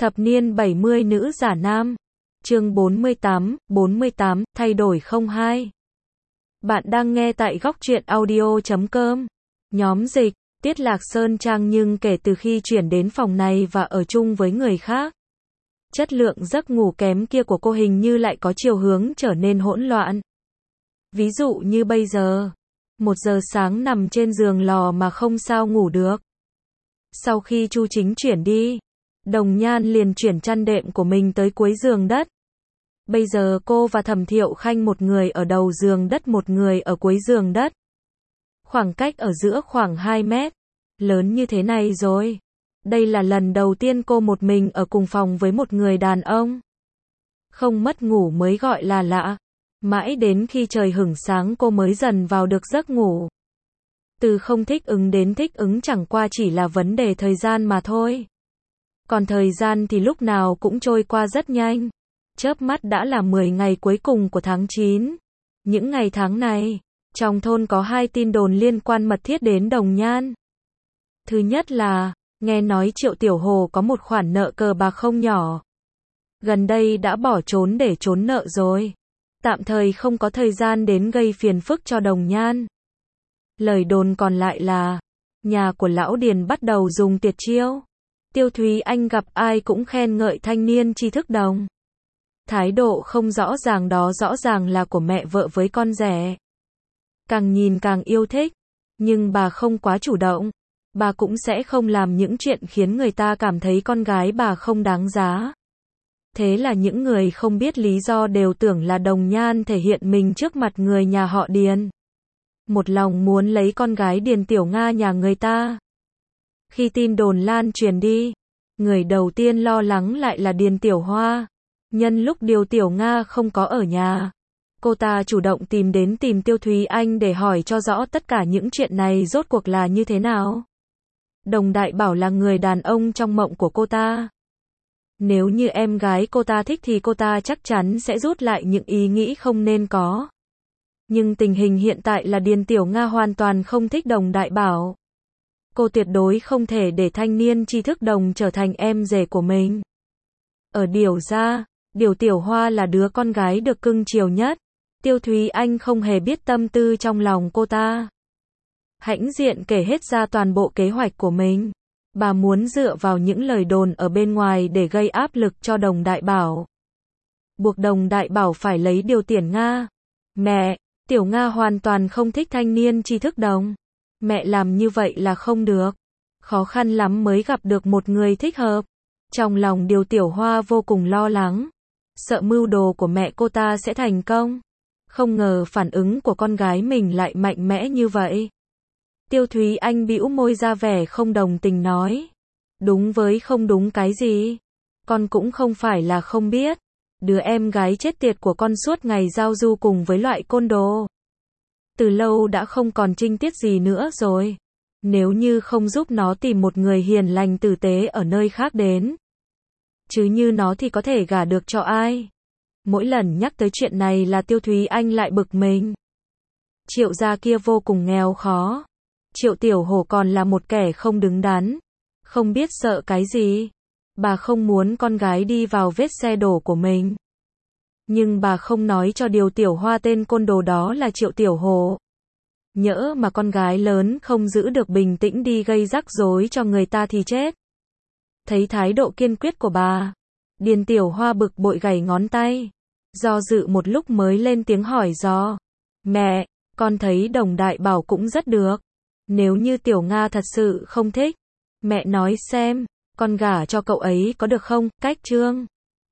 Thập niên 70 nữ giả nam. Chương 48, thay đổi 02. Bạn đang nghe tại góc truyện audio.com. Nhóm dịch, Tiết Lạc Sơn Trang. Nhưng kể từ khi chuyển đến phòng này và ở chung với người khác, chất lượng giấc ngủ kém kia của cô hình như lại có chiều hướng trở nên hỗn loạn. Ví dụ như bây giờ, 1 giờ sáng nằm trên giường lò mà không sao ngủ được. Sau khi Chu Chính chuyển đi, Đồng Nhan liền chuyển chăn đệm của mình tới cuối giường đất. Bây giờ cô và Thẩm Thiệu Khanh, một người ở đầu giường đất, một người ở cuối giường đất. Khoảng cách ở giữa khoảng 2 mét. Lớn như thế này rồi. Đây là lần đầu tiên cô một mình ở cùng phòng với một người đàn ông. Không mất ngủ mới gọi là lạ. Mãi đến khi trời hửng sáng cô mới dần vào được giấc ngủ. Từ không thích ứng đến thích ứng chẳng qua chỉ là vấn đề thời gian mà thôi. Còn thời gian thì lúc nào cũng trôi qua rất nhanh. Chớp mắt đã là 10 ngày cuối cùng của tháng 9. Những ngày tháng này, trong thôn có 2 tin đồn liên quan mật thiết đến Đồng Nhan. Thứ nhất là, nghe nói Triệu Tiểu Hồ có một khoản nợ cờ bạc không nhỏ. Gần đây đã bỏ trốn để trốn nợ rồi. Tạm thời không có thời gian đến gây phiền phức cho Đồng Nhan. Lời đồn còn lại là, nhà của Lão Điền bắt đầu dùng tuyệt chiêu. Tiêu Thúy Anh gặp ai cũng khen ngợi thanh niên tri thức Đồng. Thái độ không rõ ràng đó rõ ràng là của mẹ vợ với con rể. Càng nhìn càng yêu thích, nhưng bà không quá chủ động. Bà cũng sẽ không làm những chuyện khiến người ta cảm thấy con gái bà không đáng giá. Thế là những người không biết lý do đều tưởng là Đồng Nhan thể hiện mình trước mặt người nhà họ Điền. Một lòng muốn lấy con gái Điền Tiểu Nga nhà người ta. Khi tin đồn lan truyền đi, người đầu tiên lo lắng lại là Điền Tiểu Hoa. Nhân lúc Điền Tiểu Nga không có ở nhà, cô ta chủ động tìm Tiêu Thúy Anh để hỏi cho rõ tất cả những chuyện này rốt cuộc là như thế nào. Đồng Đại Bảo là người đàn ông trong mộng của cô ta. Nếu như em gái cô ta thích thì cô ta chắc chắn sẽ rút lại những ý nghĩ không nên có. Nhưng tình hình hiện tại là Điền Tiểu Nga hoàn toàn không thích Đồng Đại Bảo. Cô tuyệt đối không thể để thanh niên tri thức Đồng trở thành em rể của mình. Ở Điểu gia, Điểu Tiểu Hoa là đứa con gái được cưng chiều nhất. Tiêu Thúy Anh không hề biết tâm tư trong lòng cô ta. Hãnh diện kể hết ra toàn bộ kế hoạch của mình. Bà muốn dựa vào những lời đồn ở bên ngoài để gây áp lực cho Đồng Đại Bảo. Buộc Đồng Đại Bảo phải lấy Điểu Tiểu Nga. Mẹ, Tiểu Nga hoàn toàn không thích thanh niên tri thức Đồng. Mẹ làm như vậy là không được. Khó khăn lắm mới gặp được một người thích hợp. Trong lòng Điểu Tiểu Hoa vô cùng lo lắng. Sợ mưu đồ của mẹ cô ta sẽ thành công. Không ngờ phản ứng của con gái mình lại mạnh mẽ như vậy. Tiêu Thúy Anh bĩu môi ra vẻ không đồng tình nói. Đúng với không đúng cái gì. Con cũng không phải là không biết. Đứa em gái chết tiệt của con suốt ngày giao du cùng với loại côn đồ. Từ lâu đã không còn trinh tiết gì nữa rồi. Nếu như không giúp nó tìm một người hiền lành tử tế ở nơi khác đến. Chứ như nó thì có thể gả được cho ai. Mỗi lần nhắc tới chuyện này là Tiêu Thúy Anh lại bực mình. Triệu gia kia vô cùng nghèo khó. Triệu Tiểu Hổ còn là một kẻ không đứng đắn. Không biết sợ cái gì. Bà không muốn con gái đi vào vết xe đổ của mình. Nhưng bà không nói cho Điền Tiểu Hoa tên côn đồ đó là Triệu Tiểu Hổ. Nhỡ mà con gái lớn không giữ được bình tĩnh đi gây rắc rối cho người ta thì chết. Thấy thái độ kiên quyết của bà, Điền Tiểu Hoa bực bội gảy ngón tay. Do dự một lúc mới lên tiếng hỏi do. Mẹ, con thấy Đồng Đại Bảo cũng rất được. Nếu như Tiểu Nga thật sự không thích, mẹ nói xem, con gả cho cậu ấy có được không? Cách chương